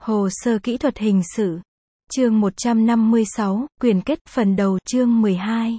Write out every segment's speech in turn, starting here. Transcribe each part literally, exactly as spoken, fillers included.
Hồ sơ kỹ thuật hình sự. Chương một trăm năm mươi sáu, quyền kết, phần đầu, chương mười hai.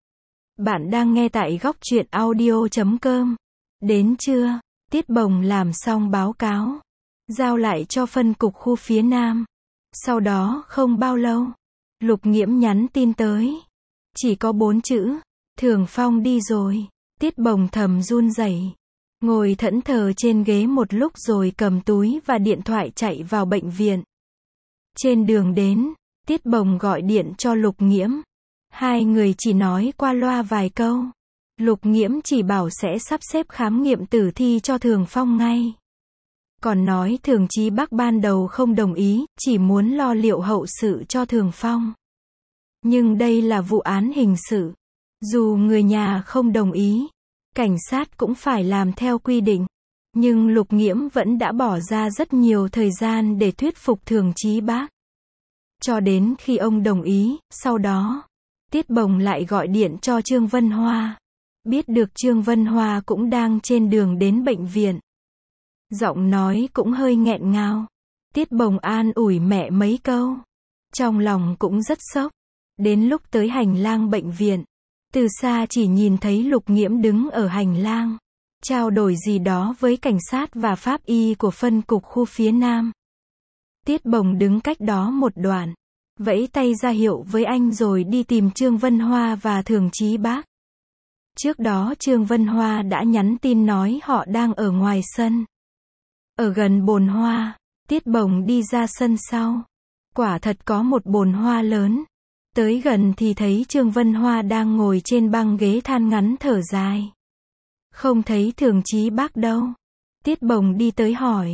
Bạn đang nghe tại góc truyện audio chấm com. Đến trưa, Tiết Bồng làm xong báo cáo, giao lại cho phân cục khu phía Nam. Sau đó không bao lâu, Lục Nghiễm nhắn tin tới. Chỉ có bốn chữ, Thường Phong đi rồi. Tiết Bồng thầm run rẩy, ngồi thẫn thờ trên ghế một lúc rồi cầm túi và điện thoại chạy vào bệnh viện. Trên đường đến, Tiết Bồng gọi điện cho Lục Nghiễm. Hai người chỉ nói qua loa vài câu. Lục Nghiễm chỉ bảo sẽ sắp xếp khám nghiệm tử thi cho Thường Phong ngay. Còn nói Thường Chí Bắc ban đầu không đồng ý, chỉ muốn lo liệu hậu sự cho Thường Phong. Nhưng đây là vụ án hình sự. Dù người nhà không đồng ý, cảnh sát cũng phải làm theo quy định. Nhưng Lục Nghiễm vẫn đã bỏ ra rất nhiều thời gian để thuyết phục Thường Chí Bắc. Cho đến khi ông đồng ý, sau đó, Tiết Bồng lại gọi điện cho Trương Vân Hoa. Biết được Trương Vân Hoa cũng đang trên đường đến bệnh viện. Giọng nói cũng hơi nghẹn ngào. Tiết Bồng an ủi mẹ mấy câu. Trong lòng cũng rất sốc. Đến lúc tới hành lang bệnh viện, từ xa chỉ nhìn thấy Lục Nghiễm đứng ở hành lang, trao đổi gì đó với cảnh sát và pháp y của phân cục khu phía Nam. Tiết Bồng đứng cách đó một đoạn, vẫy tay ra hiệu với anh rồi đi tìm Trương Vân Hoa và Thường Chí Bắc. Trước đó Trương Vân Hoa đã nhắn tin nói họ đang ở ngoài sân. Ở gần bồn hoa, Tiết Bồng đi ra sân sau. Quả thật có một bồn hoa lớn. Tới gần thì thấy Trương Vân Hoa đang ngồi trên băng ghế than ngắn thở dài. Không thấy Thường Chí Bắc đâu. Tiết Bồng đi tới hỏi.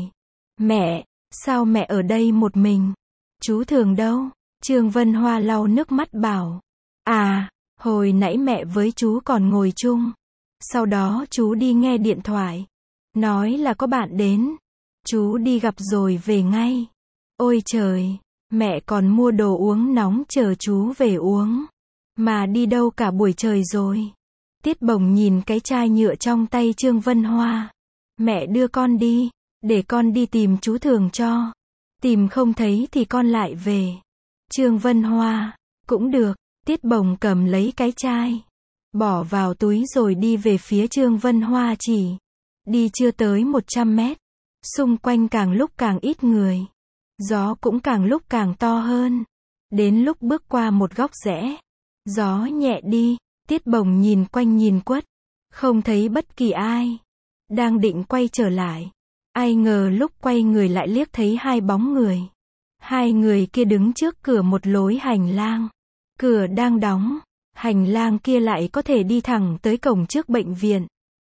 Mẹ, sao mẹ ở đây một mình? Chú Thường đâu? Trương Vân Hoa lau nước mắt bảo. À, hồi nãy mẹ với chú còn ngồi chung. Sau đó chú đi nghe điện thoại. Nói là có bạn đến. Chú đi gặp rồi về ngay. Ôi trời, mẹ còn mua đồ uống nóng chờ chú về uống. Mà đi đâu cả buổi trời rồi. Tiết Bồng nhìn cái chai nhựa trong tay Trương Vân Hoa. Mẹ đưa con đi, để con đi tìm chú Thường cho. Tìm không thấy thì con lại về. Trương Vân Hoa, cũng được. Tiết Bồng cầm lấy cái chai, bỏ vào túi rồi đi về phía Trương Vân Hoa chỉ. Đi chưa tới một trăm mét. Xung quanh càng lúc càng ít người. Gió cũng càng lúc càng to hơn. Đến lúc bước qua một góc rẽ, gió nhẹ đi. Tiết Bồng nhìn quanh nhìn quất, không thấy bất kỳ ai. Đang định quay trở lại, ai ngờ lúc quay người lại liếc thấy hai bóng người. Hai người kia đứng trước cửa một lối hành lang. Cửa đang đóng, hành lang kia lại có thể đi thẳng tới cổng trước bệnh viện.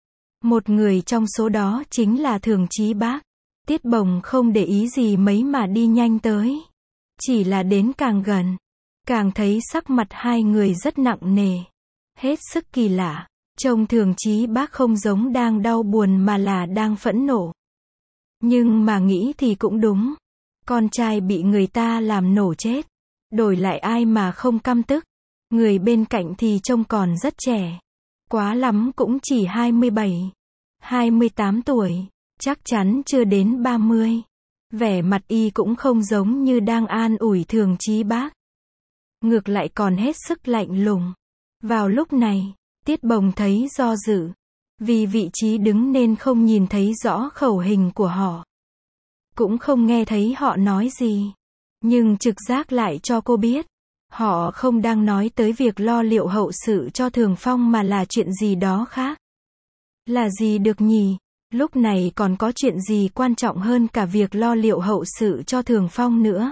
Một người trong số đó chính là Thường Chí Bắc. Tiết Bồng không để ý gì mấy mà đi nhanh tới. Chỉ là đến càng gần, càng thấy sắc mặt hai người rất nặng nề. Hết sức kỳ lạ. Trông Thường Chí Bắc không giống đang đau buồn mà là đang phẫn nộ. Nhưng mà nghĩ thì cũng đúng. Con trai bị người ta làm nổ chết. Đổi lại ai mà không căm tức. Người bên cạnh thì trông còn rất trẻ. Quá lắm cũng chỉ hai mươi bảy, hai mươi tám tuổi. Chắc chắn chưa đến ba mươi. Vẻ mặt y cũng không giống như đang an ủi Thường Chí Bắc. Ngược lại còn hết sức lạnh lùng. Vào lúc này, Tiết Bồng thấy do dự. Vì vị trí đứng nên không nhìn thấy rõ khẩu hình của họ. Cũng không nghe thấy họ nói gì. Nhưng trực giác lại cho cô biết. Họ không đang nói tới việc lo liệu hậu sự cho Thường Phong mà là chuyện gì đó khác. Là gì được nhỉ? Lúc này còn có chuyện gì quan trọng hơn cả việc lo liệu hậu sự cho Thường Phong nữa.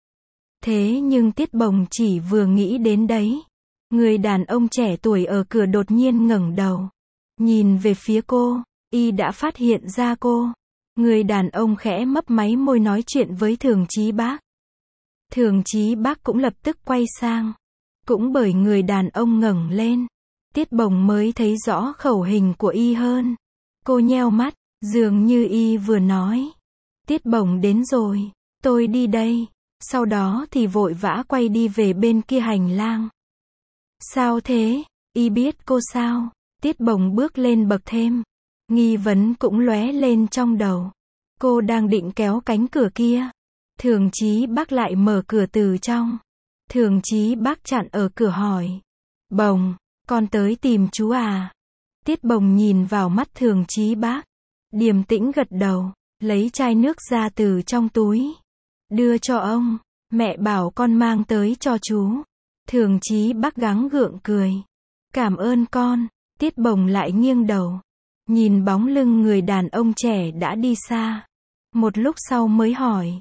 Thế nhưng Tiết Bồng chỉ vừa nghĩ đến đấy. Người đàn ông trẻ tuổi ở cửa đột nhiên ngẩng đầu. Nhìn về phía cô, y đã phát hiện ra cô. Người đàn ông khẽ mấp máy môi nói chuyện với Thường Chí Bắc. Thường Chí Bắc cũng lập tức quay sang. Cũng bởi người đàn ông ngẩng lên, Tiết Bồng mới thấy rõ khẩu hình của y hơn. Cô nheo mắt, dường như y vừa nói. Tiết Bồng đến rồi, tôi đi đây. Sau đó thì vội vã quay đi về bên kia hành lang. Sao thế? Y biết cô sao? Tiết Bồng bước lên bậc thêm. Nghi vấn cũng lóe lên trong đầu. Cô đang định kéo cánh cửa kia. Thường Chí Bác lại mở cửa từ trong. Thường Chí Bác chặn ở cửa hỏi. Bồng, con tới tìm chú à? Tiết Bồng nhìn vào mắt Thường Chí Bác. Điềm tĩnh gật đầu, lấy chai nước ra từ trong túi. Đưa cho ông, mẹ bảo con mang tới cho chú. Thường Chí Bác gắng gượng cười. Cảm ơn con. Tiết Bồng lại nghiêng đầu. Nhìn bóng lưng người đàn ông trẻ đã đi xa. Một lúc sau mới hỏi.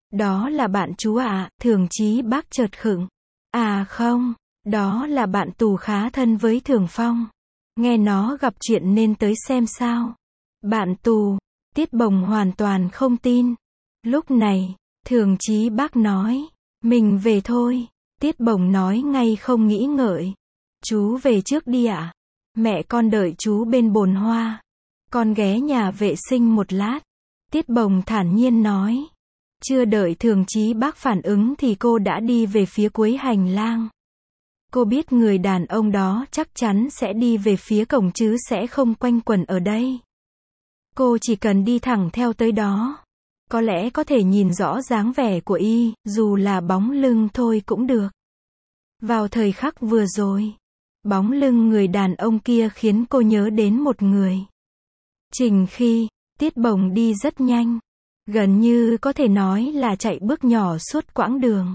Đó là bạn chú à? Thường Chí Bác chợt khựng. À không, đó là bạn tù khá thân với Thường Phong. Nghe nó gặp chuyện nên tới xem sao. Bạn tù? Tiết Bồng hoàn toàn không tin. Lúc này, Thường Chí Bác nói. Mình về thôi. Tiết Bồng nói ngay không nghĩ ngợi. Chú về trước đi ạ. Mẹ con đợi chú bên bồn hoa. Con ghé nhà vệ sinh một lát. Tiết Bồng thản nhiên nói. Chưa đợi Thường Chí Bác phản ứng thì cô đã đi về phía cuối hành lang. Cô biết người đàn ông đó chắc chắn sẽ đi về phía cổng chứ sẽ không quanh quẩn ở đây. Cô chỉ cần đi thẳng theo tới đó. Có lẽ có thể nhìn rõ dáng vẻ của y, dù là bóng lưng thôi cũng được. Vào thời khắc vừa rồi, bóng lưng người đàn ông kia khiến cô nhớ đến một người. Trình Khi. Tiết Bồng đi rất nhanh. Gần như có thể nói là chạy bước nhỏ suốt quãng đường.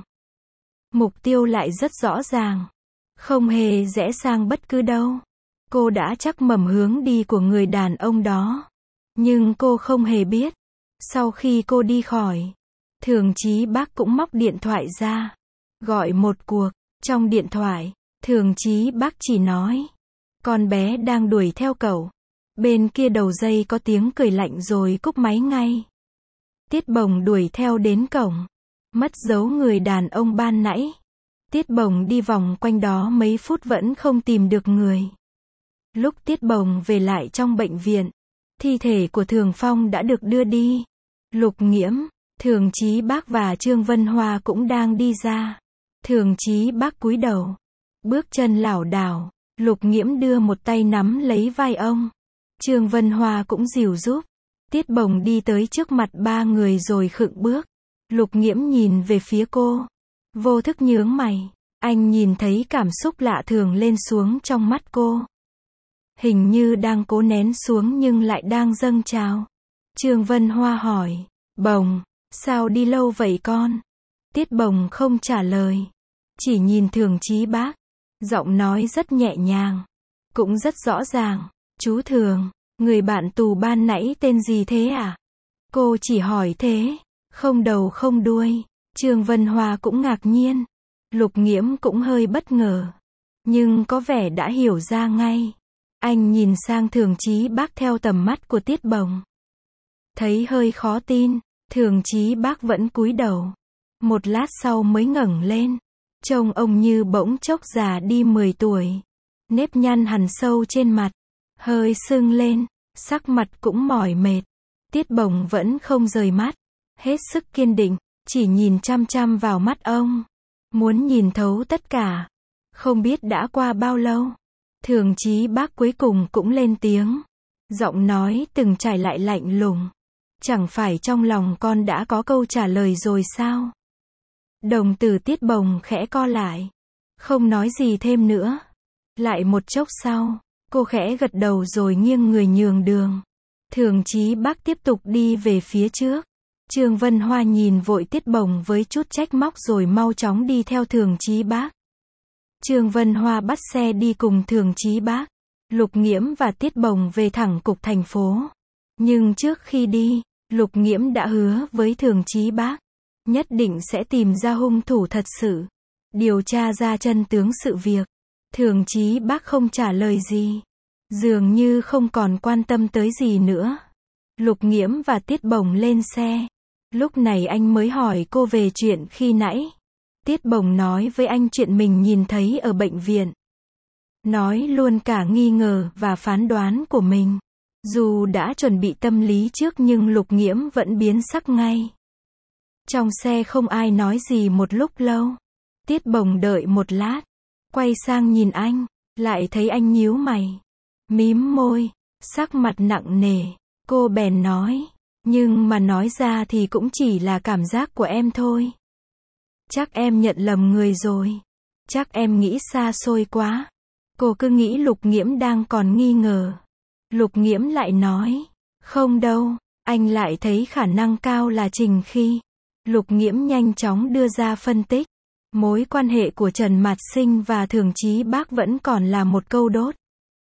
Mục tiêu lại rất rõ ràng. Không hề rẽ sang bất cứ đâu. Cô đã chắc mầm hướng đi của người đàn ông đó. Nhưng cô không hề biết. Sau khi cô đi khỏi, Thường Chí Bác cũng móc điện thoại ra. Gọi một cuộc. Trong điện thoại, Thường Chí Bác chỉ nói. Con bé đang đuổi theo cậu. Bên kia đầu dây có tiếng cười lạnh rồi cúp máy ngay. Tiết Bồng đuổi theo đến cổng. Mất dấu người đàn ông ban nãy. Tiết Bồng đi vòng quanh đó mấy phút vẫn không tìm được người. Lúc Tiết Bồng về lại trong bệnh viện, thi thể của Thường Phong đã được đưa đi. Lục Nghiễm, Thường Chí Bác và Trương Vân Hoa cũng đang đi ra. Thường Chí Bác cúi đầu, bước chân lảo đảo. Lục Nghiễm đưa một tay nắm lấy vai ông. Trương Vân Hoa cũng dìu giúp. Tiết Bồng đi tới trước mặt ba người rồi khựng bước. Lục Nghiễm nhìn về phía cô. Vô thức nhướng mày. Anh nhìn thấy cảm xúc lạ thường lên xuống trong mắt cô. Hình như đang cố nén xuống nhưng lại đang dâng trào. Trương Vân Hoa hỏi. Bồng, sao đi lâu vậy con? Tiết Bồng không trả lời. Chỉ nhìn Thường Chí Bác. Giọng nói rất nhẹ nhàng. Cũng rất rõ ràng. Chú Thường, người bạn tù ban nãy tên gì thế à? Cô chỉ hỏi thế. Không đầu không đuôi. Trương Vân Hoa cũng ngạc nhiên. Lục Nghiễm cũng hơi bất ngờ. Nhưng có vẻ đã hiểu ra ngay. Anh nhìn sang Thường Chí Bác theo tầm mắt của Tiết Bồng. Thấy hơi khó tin. Thường Chí Bác vẫn cúi đầu. Một lát sau mới ngẩng lên. Trông ông như bỗng chốc già đi mười tuổi. Nếp nhăn hằn sâu trên mặt. Hơi sưng lên. Sắc mặt cũng mỏi mệt. Tiết Bồng vẫn không rời mắt. Hết sức kiên định. Chỉ nhìn chăm chăm vào mắt ông. Muốn nhìn thấu tất cả. Không biết đã qua bao lâu. Thường Chí Bác cuối cùng cũng lên tiếng. Giọng nói từng trải lại lạnh lùng. Chẳng phải trong lòng con đã có câu trả lời rồi sao? Đồng tử Tiết Bồng khẽ co lại. Không nói gì thêm nữa. Lại một chốc sau, cô khẽ gật đầu rồi nghiêng người nhường đường. Thường Chí Bác tiếp tục đi về phía trước. Trương Vân Hoa nhìn vội Tiết Bồng với chút trách móc rồi mau chóng đi theo Thường Chí Bác. Trương Vân Hoa bắt xe đi cùng Thường Chí Bác. Lục Nghiễm và Tiết Bồng về thẳng cục thành phố. Nhưng trước khi đi, Lục Nghiễm đã hứa với Thường Chí Bác. Nhất định sẽ tìm ra hung thủ thật sự. Điều tra ra chân tướng sự việc. Thường Chí Bác không trả lời gì. Dường như không còn quan tâm tới gì nữa. Lục Nghiễm và Tiết Bồng lên xe. Lúc này anh mới hỏi cô về chuyện khi nãy. Tiết Bồng nói với anh chuyện mình nhìn thấy ở bệnh viện. Nói luôn cả nghi ngờ và phán đoán của mình. Dù đã chuẩn bị tâm lý trước nhưng Lục Nghiễm vẫn biến sắc ngay. Trong xe không ai nói gì một lúc lâu. Tiết Bồng đợi một lát. Quay sang nhìn anh. Lại thấy anh nhíu mày. Mím môi. Sắc mặt nặng nề. Cô bèn nói. Nhưng mà nói ra thì cũng chỉ là cảm giác của em thôi. Chắc em nhận lầm người rồi. Chắc em nghĩ xa xôi quá. Cô cứ nghĩ Lục Nghiễm đang còn nghi ngờ. Lục Nghiễm lại nói, không đâu, anh lại thấy khả năng cao là Trình Khi. Lục Nghiễm nhanh chóng đưa ra phân tích. Mối quan hệ của Trần Mạt Sinh và Thường Chí Bác vẫn còn là một câu đốt.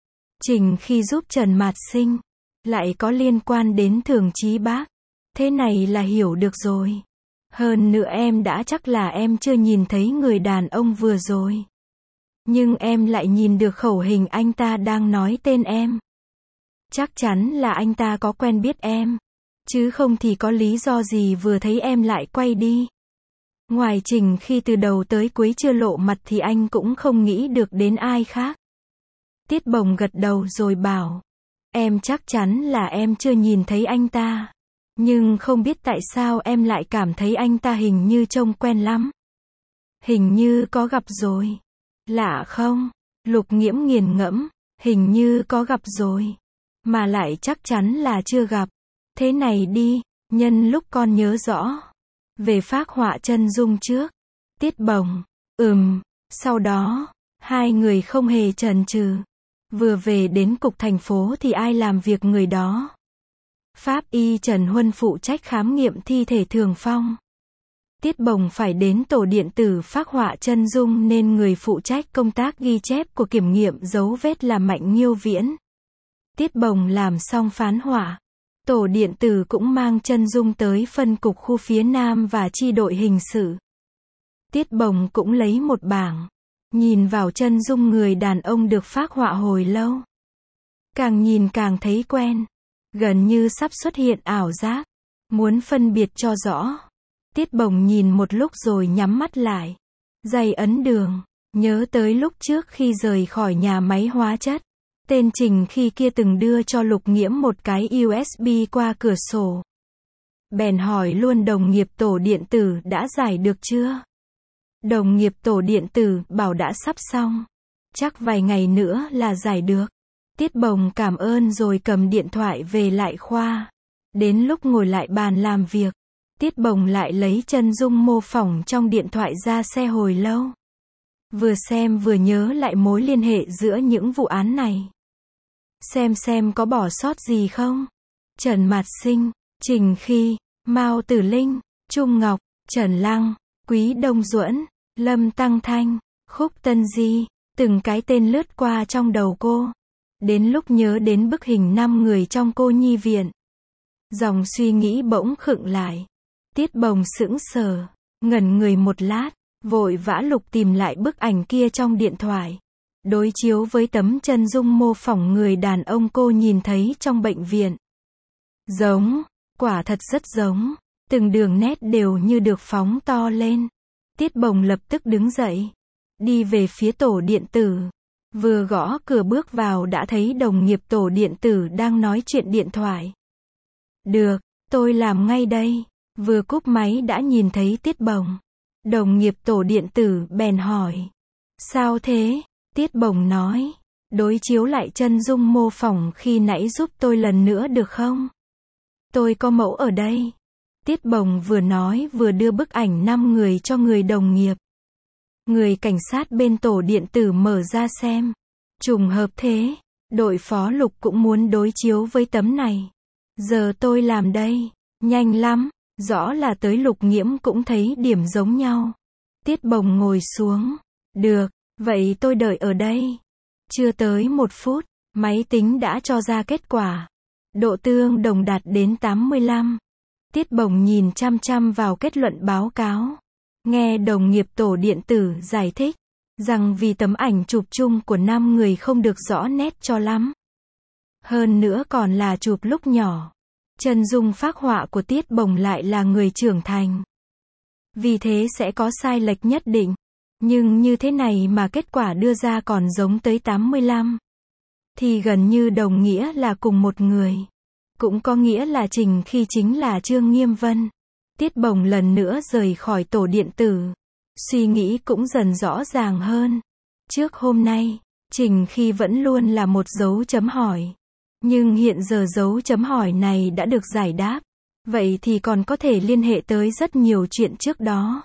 Trình Khi giúp Trần Mạt Sinh, lại có liên quan đến Thường Chí Bác. Thế này là hiểu được rồi. Hơn nữa em đã chắc là em chưa nhìn thấy người đàn ông vừa rồi. Nhưng em lại nhìn được khẩu hình anh ta đang nói tên em. Chắc chắn là anh ta có quen biết em. Chứ không thì có lý do gì vừa thấy em lại quay đi. Ngoài Trình Khi từ đầu tới cuối chưa lộ mặt thì anh cũng không nghĩ được đến ai khác. Tiết Bồng gật đầu rồi bảo. Em chắc chắn là em chưa nhìn thấy anh ta. Nhưng không biết tại sao em lại cảm thấy anh ta hình như trông quen lắm. Hình như có gặp rồi. Lạ không? Lục Nghiễm nghiền ngẫm. Hình như có gặp rồi. Mà lại chắc chắn là chưa gặp. Thế này đi, nhân lúc con nhớ rõ. Về phác họa chân dung trước. Tiết Bồng. Ừm. Sau đó, hai người không hề chần chừ. Vừa về đến cục thành phố thì ai làm việc người đó. Pháp y Trần Huân phụ trách khám nghiệm thi thể Thường Phong. Tiết Bồng phải đến tổ điện tử phác họa chân dung nên người phụ trách công tác ghi chép của kiểm nghiệm dấu vết là Mạnh Nghiêu Viễn. Tiết Bồng làm xong phán họa. Tổ điện tử cũng mang chân dung tới phân cục khu phía Nam và chi đội hình sự. Tiết Bồng cũng lấy một bảng. Nhìn vào chân dung người đàn ông được phác họa hồi lâu. Càng nhìn càng thấy quen. Gần như sắp xuất hiện ảo giác. Muốn phân biệt cho rõ. Tiết Bồng nhìn một lúc rồi nhắm mắt lại. Giày ấn đường. Nhớ tới lúc trước khi rời khỏi nhà máy hóa chất. Tên Trình Khi kia từng đưa cho Lục Nghiễm một cái u ét bê qua cửa sổ. Bèn hỏi luôn đồng nghiệp tổ điện tử đã giải được chưa? Đồng nghiệp tổ điện tử bảo đã sắp xong. Chắc vài ngày nữa là giải được. Tiết Bồng cảm ơn rồi cầm điện thoại về lại khoa. Đến lúc ngồi lại bàn làm việc, Tiết Bồng lại lấy chân dung mô phỏng trong điện thoại ra xe hồi lâu. Vừa xem vừa nhớ lại mối liên hệ giữa những vụ án này. Xem xem có bỏ sót gì không? Trần Mạt Sinh, Trình Khi, Mao Tử Linh, Trung Ngọc, Trần Lăng, Quý Đông Duẫn, Lâm Tăng Thanh, Khúc Tân Di, từng cái tên lướt qua trong đầu cô. Đến lúc nhớ đến bức hình năm người trong cô nhi viện. Dòng suy nghĩ bỗng khựng lại. Tiết Bồng sững sờ, ngẩn người một lát, vội vã lục tìm lại bức ảnh kia trong điện thoại. Đối chiếu với tấm chân dung mô phỏng người đàn ông cô nhìn thấy trong bệnh viện. Giống, quả thật rất giống. Từng đường nét đều như được phóng to lên. Tiết Bồng lập tức đứng dậy. Đi về phía tổ điện tử. Vừa gõ cửa bước vào đã thấy đồng nghiệp tổ điện tử đang nói chuyện điện thoại. Được, tôi làm ngay đây. Vừa cúp máy đã nhìn thấy Tiết Bồng. Đồng nghiệp tổ điện tử bèn hỏi. Sao thế? Tiết Bồng nói. Đối chiếu lại chân dung mô phỏng khi nãy giúp tôi lần nữa được không? Tôi có mẫu ở đây. Tiết Bồng vừa nói vừa đưa bức ảnh năm người cho người đồng nghiệp. Người cảnh sát bên tổ điện tử mở ra xem. Trùng hợp thế. Đội phó Lục cũng muốn đối chiếu với tấm này. Giờ tôi làm đây. Nhanh lắm. Rõ là tới Lục Nghiễm cũng thấy điểm giống nhau. Tiết Bồng ngồi xuống. Được, vậy tôi đợi ở đây. Chưa tới một phút, máy tính đã cho ra kết quả. Độ tương đồng đạt đến tám mươi lăm. Tiết Bồng nhìn chăm chăm vào kết luận báo cáo. Nghe đồng nghiệp tổ điện tử giải thích rằng vì tấm ảnh chụp chung của năm người không được rõ nét cho lắm. Hơn nữa còn là chụp lúc nhỏ. Chân dung phác họa của Tiết Bồng lại là người trưởng thành. Vì thế sẽ có sai lệch nhất định. Nhưng như thế này mà kết quả đưa ra còn giống tới tám mươi lăm. Thì gần như đồng nghĩa là cùng một người. Cũng có nghĩa là Trình Khi chính là Trương Nghiêm Vân. Tiết Bồng lần nữa rời khỏi tổ điện tử. Suy nghĩ cũng dần rõ ràng hơn. Trước hôm nay, Trình Khi vẫn luôn là một dấu chấm hỏi. Nhưng hiện giờ dấu chấm hỏi này đã được giải đáp. Vậy thì còn có thể liên hệ tới rất nhiều chuyện trước đó.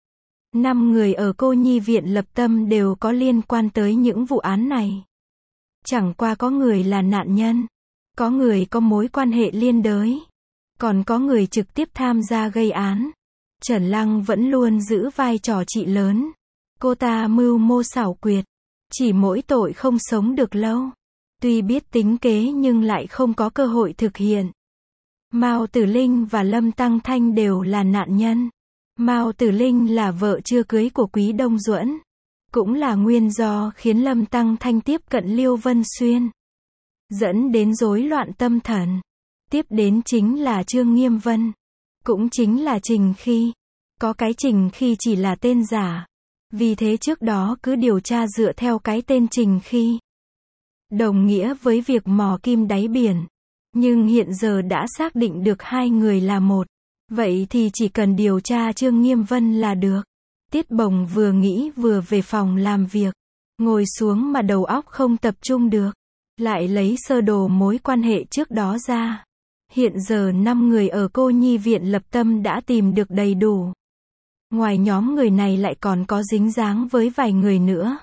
Năm người ở cô nhi viện Lập Tâm đều có liên quan tới những vụ án này. Chẳng qua có người là nạn nhân, có người có mối quan hệ liên đới, còn có người trực tiếp tham gia gây án. Trần Lăng vẫn luôn giữ vai trò chị lớn. Cô ta mưu mô xảo quyệt, chỉ mỗi tội không sống được lâu. Tuy biết tính kế nhưng lại không có cơ hội thực hiện. Mao Tử Linh và Lâm Tăng Thanh đều là nạn nhân. Mao Tử Linh là vợ chưa cưới của Quý Đông Duẫn, cũng là nguyên do khiến Lâm Tăng Thanh tiếp cận Liêu Vân Xuyên, dẫn đến rối loạn tâm thần. Tiếp đến chính là Trương Nghiêm Vân, cũng chính là Trình Khi. Có cái Trình Khi chỉ là tên giả, vì thế trước đó cứ điều tra dựa theo cái tên Trình Khi, đồng nghĩa với việc mò kim đáy biển. Nhưng hiện giờ đã xác định được hai người là một, vậy thì chỉ cần điều tra Trương Nghiêm Vân là được. Tiết Bồng vừa nghĩ vừa về phòng làm việc, ngồi xuống mà đầu óc không tập trung được, lại lấy sơ đồ mối quan hệ trước đó ra. Hiện giờ năm người ở cô nhi viện Lập Tâm đã tìm được đầy đủ. Ngoài nhóm người này lại còn có dính dáng với vài người nữa.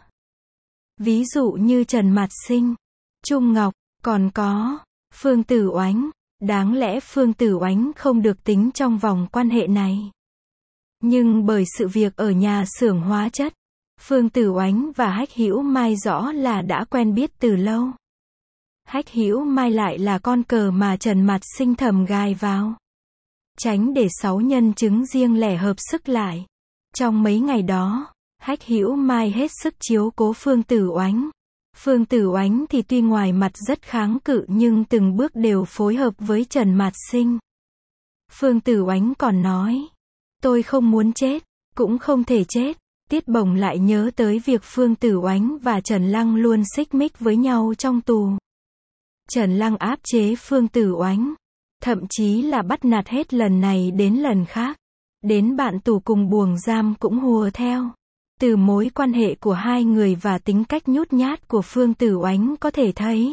Ví dụ như Trần Mạt Sinh, Trung Ngọc, còn có Phương Tử Oánh. Đáng lẽ Phương Tử Oánh không được tính trong vòng quan hệ này. Nhưng bởi sự việc ở nhà xưởng hóa chất, Phương Tử Oánh và Hách Hữu Mai rõ là đã quen biết từ lâu. Hách Hữu Mai lại là con cờ mà Trần Mạt Sinh thầm gài vào, tránh để sáu nhân chứng riêng lẻ hợp sức lại. Trong mấy ngày đó, Hách Hữu Mai hết sức chiếu cố Phương Tử Oánh. Phương Tử Oánh thì tuy ngoài mặt rất kháng cự nhưng từng bước đều phối hợp với Trần Mạt Sinh. Phương Tử Oánh còn nói, tôi không muốn chết, cũng không thể chết. Tiết Bồng lại nhớ tới việc Phương Tử Oánh và Trần Lăng luôn xích mích với nhau trong tù. Trần Lăng áp chế Phương Tử Oánh, thậm chí là bắt nạt hết lần này đến lần khác. Đến bạn tù cùng buồng giam cũng hùa theo. Từ mối quan hệ của hai người và tính cách nhút nhát của Phương Tử Oánh có thể thấy,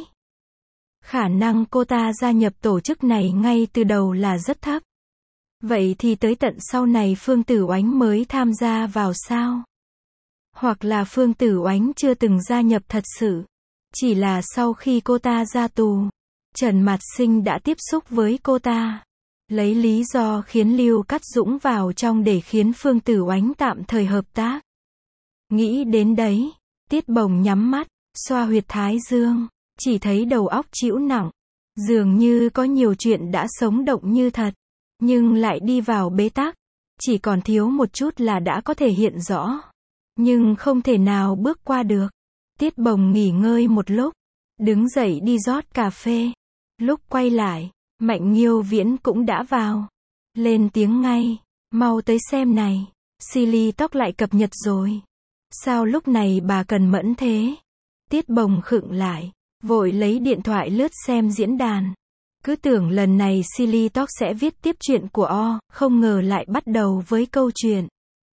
khả năng cô ta gia nhập tổ chức này ngay từ đầu là rất thấp. Vậy thì tới tận sau này Phương Tử Oánh mới tham gia vào sao? Hoặc là Phương Tử Oánh chưa từng gia nhập thật sự, chỉ là sau khi cô ta ra tù, Trần Mạt Sinh đã tiếp xúc với cô ta, lấy lý do khiến Lưu Cát Dũng vào trong để khiến Phương Tử Oánh tạm thời hợp tác. Nghĩ đến đấy, Tiết Bồng nhắm mắt, xoa huyệt thái dương, chỉ thấy đầu óc trĩu nặng, dường như có nhiều chuyện đã sống động như thật, nhưng lại đi vào bế tắc, chỉ còn thiếu một chút là đã có thể hiện rõ, nhưng không thể nào bước qua được. Tiết Bồng nghỉ ngơi một lúc, đứng dậy đi rót cà phê. Lúc quay lại, Mạnh Nghiêu Viễn cũng đã vào, lên tiếng ngay, mau tới xem này, Silly Talk lại cập nhật rồi. Sao lúc này bà cần mẫn thế? Tiết Bồng khựng lại, vội lấy điện thoại lướt xem diễn đàn. Cứ tưởng lần này Silly Talk sẽ viết tiếp chuyện của O, không ngờ lại bắt đầu với câu chuyện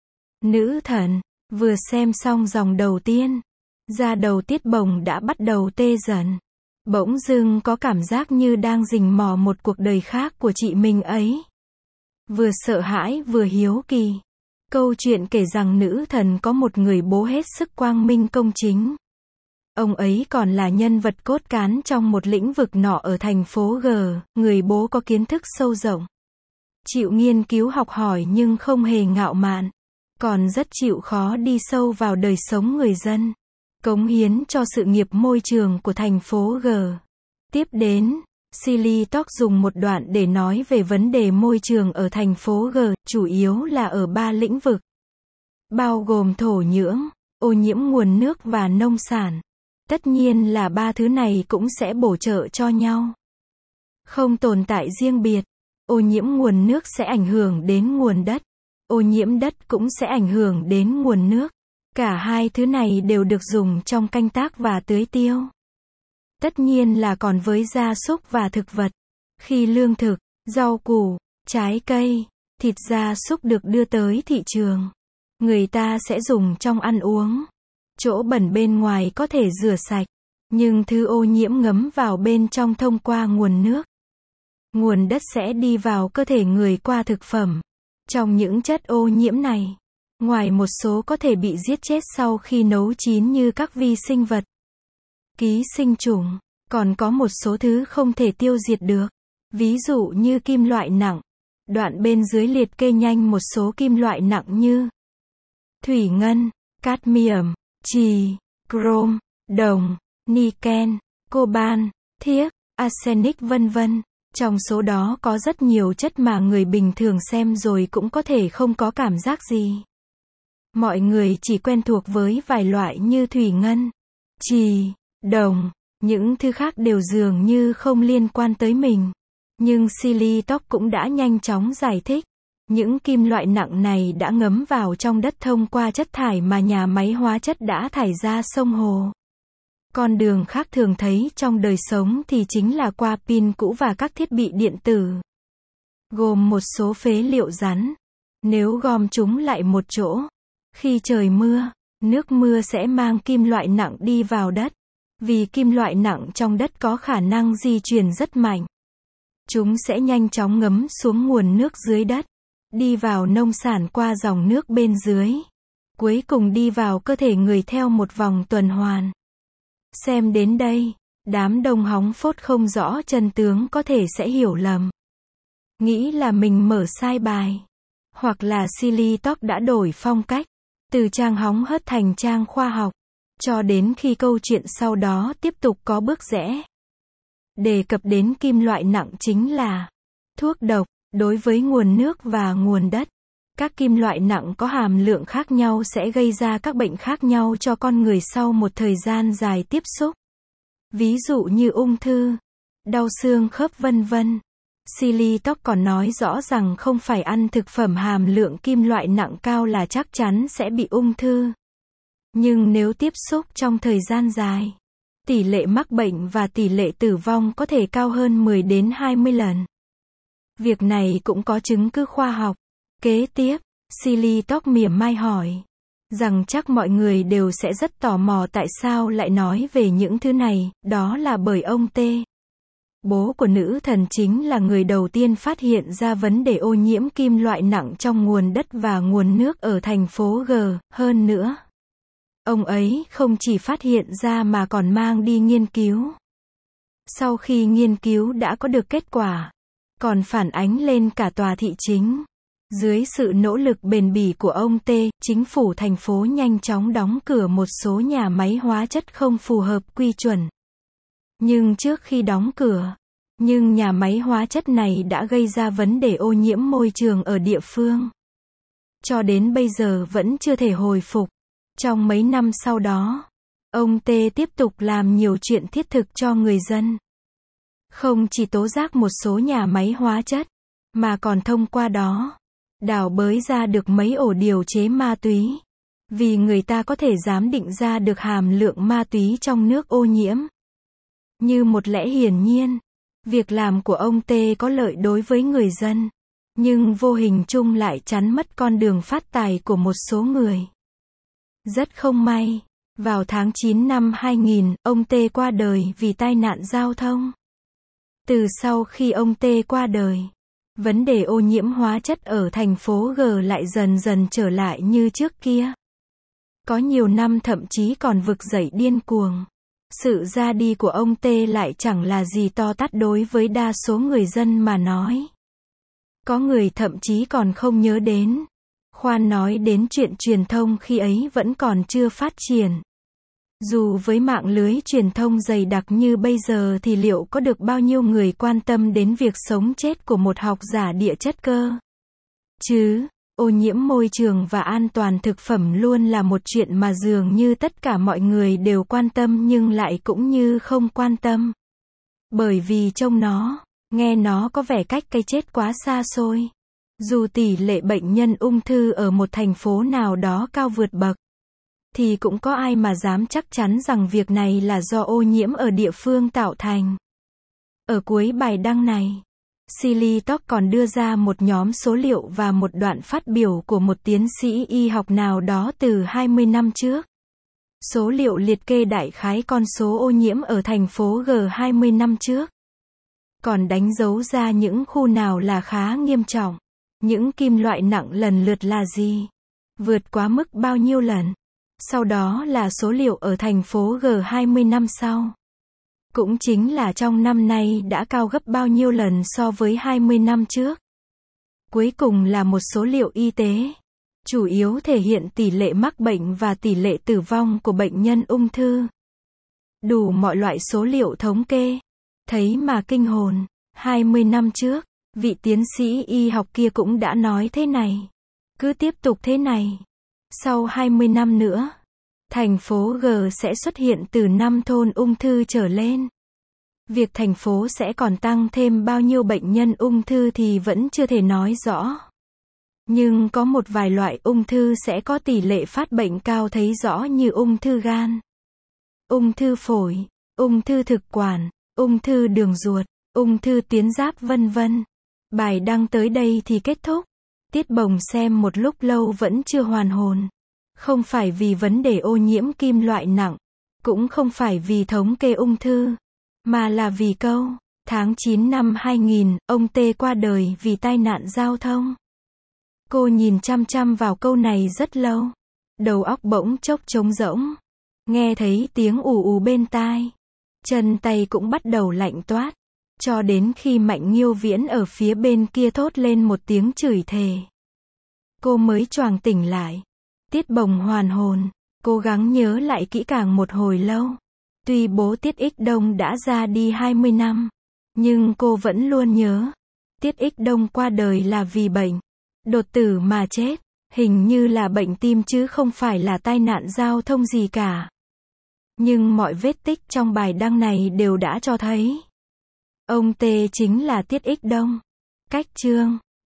nữ thần. Vừa xem xong dòng đầu tiên, da đầu Tiết Bồng đã bắt đầu tê dần. Bỗng dưng có cảm giác như đang rình mò một cuộc đời khác của chị mình ấy. Vừa sợ hãi vừa hiếu kỳ. Câu chuyện kể rằng nữ thần có một người bố hết sức quang minh công chính. Ông ấy còn là nhân vật cốt cán trong một lĩnh vực nọ ở thành phố G, người bố có kiến thức sâu rộng, chịu nghiên cứu học hỏi nhưng không hề ngạo mạn, còn rất chịu khó đi sâu vào đời sống người dân, cống hiến cho sự nghiệp môi trường của thành phố G. Tiếp đến, Silly Talk dùng một đoạn để nói về vấn đề môi trường ở thành phố G, chủ yếu là ở ba lĩnh vực, bao gồm thổ nhưỡng, ô nhiễm nguồn nước và nông sản. Tất nhiên là ba thứ này cũng sẽ bổ trợ cho nhau, không tồn tại riêng biệt. Ô nhiễm nguồn nước sẽ ảnh hưởng đến nguồn đất, ô nhiễm đất cũng sẽ ảnh hưởng đến nguồn nước. Cả hai thứ này đều được dùng trong canh tác và tưới tiêu. Tất nhiên là còn với gia súc và thực vật. Khi lương thực, rau củ, trái cây, thịt gia súc được đưa tới thị trường, người ta sẽ dùng trong ăn uống. Chỗ bẩn bên ngoài có thể rửa sạch, nhưng thứ ô nhiễm ngấm vào bên trong thông qua nguồn nước. nguồn đất sẽ đi vào cơ thể người qua thực phẩm. Trong những chất ô nhiễm này, ngoài một số có thể bị giết chết sau khi nấu chín như các vi sinh vật, ký sinh trùng, còn có một số thứ không thể tiêu diệt được. Ví dụ như kim loại nặng. Đoạn bên dưới liệt kê nhanh một số kim loại nặng như thủy ngân, cadmium, trì, chrome, đồng, niken, coban, thiếc, arsenic vân vân. Trong số đó có rất nhiều chất mà người bình thường xem rồi cũng có thể không có cảm giác gì. Mọi người chỉ quen thuộc với vài loại như thủy ngân, trì, đồng, những thứ khác đều dường như không liên quan tới mình. Nhưng Silitok cũng đã nhanh chóng giải thích. Những kim loại nặng này đã ngấm vào trong đất thông qua chất thải mà nhà máy hóa chất đã thải ra sông hồ. Con đường khác thường thấy trong đời sống thì chính là qua pin cũ và các thiết bị điện tử. Gồm một số phế liệu rắn. Nếu gom chúng lại một chỗ, khi trời mưa, nước mưa sẽ mang kim loại nặng đi vào đất. Vì kim loại nặng trong đất có khả năng di chuyển rất mạnh. Chúng sẽ nhanh chóng ngấm xuống nguồn nước dưới đất, đi vào nông sản qua dòng nước bên dưới, cuối cùng đi vào cơ thể người theo một vòng tuần hoàn. Xem đến đây, đám đông hóng phốt không rõ chân tướng có thể sẽ hiểu lầm. Nghĩ là mình mở sai bài. Hoặc là Silitok đã đổi phong cách, từ trang hóng hớt thành trang khoa học, cho đến khi câu chuyện sau đó tiếp tục có bước rẽ. Đề cập đến kim loại nặng chính là thuốc độc, đối với nguồn nước và nguồn đất. Các kim loại nặng có hàm lượng khác nhau sẽ gây ra các bệnh khác nhau cho con người sau một thời gian dài tiếp xúc. Ví dụ như ung thư, đau xương khớp vân vân. Silitok còn nói rõ rằng không phải ăn thực phẩm hàm lượng kim loại nặng cao là chắc chắn sẽ bị ung thư. Nhưng nếu tiếp xúc trong thời gian dài, tỷ lệ mắc bệnh và tỷ lệ tử vong có thể cao hơn mười đến hai mươi lần. Việc này cũng có chứng cứ khoa học. Kế tiếp, Silitok mỉa mai hỏi rằng chắc mọi người đều sẽ rất tò mò tại sao lại nói về những thứ này, đó là bởi ông T. Bố của nữ thần chính là người đầu tiên phát hiện ra vấn đề ô nhiễm kim loại nặng trong nguồn đất và nguồn nước ở thành phố G. Hơn nữa, ông ấy không chỉ phát hiện ra mà còn mang đi nghiên cứu. Sau khi nghiên cứu đã có được kết quả, còn phản ánh lên cả tòa thị chính. Dưới sự nỗ lực bền bỉ của ông T, chính phủ thành phố nhanh chóng đóng cửa một số nhà máy hóa chất không phù hợp quy chuẩn. Nhưng trước khi đóng cửa, nhưng nhà máy hóa chất này đã gây ra vấn đề ô nhiễm môi trường ở địa phương. Cho đến bây giờ vẫn chưa thể hồi phục. Trong mấy năm sau đó, ông T tiếp tục làm nhiều chuyện thiết thực cho người dân. Không chỉ tố giác một số nhà máy hóa chất, mà còn thông qua đó, đào bới ra được mấy ổ điều chế ma túy. Vì người ta có thể giám định ra được hàm lượng ma túy trong nước ô nhiễm. Như một lẽ hiển nhiên, việc làm của ông T có lợi đối với người dân, nhưng vô hình chung lại chắn mất con đường phát tài của một số người. Rất không may, vào tháng chín năm hai nghìn, ông T qua đời vì tai nạn giao thông. Từ sau khi ông T qua đời, vấn đề ô nhiễm hóa chất ở thành phố G lại dần dần trở lại như trước kia. Có nhiều năm thậm chí còn vực dậy điên cuồng. Sự ra đi của ông T lại chẳng là gì to tát đối với đa số người dân mà nói. Có người thậm chí còn không nhớ đến. Khoan nói đến chuyện truyền thông khi ấy vẫn còn chưa phát triển. Dù với mạng lưới truyền thông dày đặc như bây giờ thì liệu có được bao nhiêu người quan tâm đến việc sống chết của một học giả địa chất cơ? Chứ, ô nhiễm môi trường và an toàn thực phẩm luôn là một chuyện mà dường như tất cả mọi người đều quan tâm nhưng lại cũng như không quan tâm. Bởi vì trông nó, nghe nó có vẻ cách cái chết quá xa xôi. Dù tỷ lệ bệnh nhân ung thư ở một thành phố nào đó cao vượt bậc, thì cũng có ai mà dám chắc chắn rằng việc này là do ô nhiễm ở địa phương tạo thành. Ở cuối bài đăng này, Silitok còn đưa ra một nhóm số liệu và một đoạn phát biểu của một tiến sĩ y học nào đó từ hai mươi năm trước. Số liệu liệt kê đại khái con số ô nhiễm ở thành phố G hai mươi năm trước. còn đánh dấu ra những khu nào là khá nghiêm trọng. Những kim loại nặng lần lượt là gì? Vượt quá mức bao nhiêu lần? Sau đó là số liệu ở thành phố G hai mươi năm sau. Cũng chính là trong năm nay đã cao gấp bao nhiêu lần so với hai mươi năm trước. Cuối cùng là một số liệu y tế, chủ yếu thể hiện tỷ lệ mắc bệnh và tỷ lệ tử vong của bệnh nhân ung thư. Đủ mọi loại số liệu thống kê, thấy mà kinh hồn. hai mươi năm trước, vị tiến sĩ y học kia cũng đã nói thế này. Cứ tiếp tục thế này, sau hai mươi năm nữa, thành phố G sẽ xuất hiện từ năm thôn ung thư trở lên. Việc thành phố sẽ còn tăng thêm bao nhiêu bệnh nhân ung thư thì vẫn chưa thể nói rõ. Nhưng có một vài loại ung thư sẽ có tỷ lệ phát bệnh cao thấy rõ như ung thư gan, ung thư phổi, ung thư thực quản, ung thư đường ruột, ung thư tuyến giáp vân vân. Bài đăng tới đây thì kết thúc. Tiết Bồng xem một lúc lâu vẫn chưa hoàn hồn. Không phải vì vấn đề ô nhiễm kim loại nặng, cũng không phải vì thống kê ung thư, mà là vì câu, tháng chín năm hai nghìn, ông T qua đời vì tai nạn giao thông. Cô nhìn chăm chăm vào câu này rất lâu. Đầu óc bỗng chốc trống rỗng. Nghe thấy tiếng ù ù bên tai. Chân tay cũng bắt đầu lạnh toát. Cho đến khi Mạnh Nghiêu Viễn ở phía bên kia thốt lên một tiếng chửi thề. Cô mới choàng tỉnh lại. Tiết Bồng hoàn hồn, cố gắng nhớ lại kỹ càng một hồi lâu. Tuy bố Tiết Ích Đông đã ra đi hai mươi năm, nhưng cô vẫn luôn nhớ. Tiết Ích Đông qua đời là vì bệnh đột tử mà chết. Hình như là bệnh tim chứ không phải là tai nạn giao thông gì cả. Nhưng mọi vết tích trong bài đăng này đều đã cho thấy ông T chính là Tiết Ích Đông. Cách chương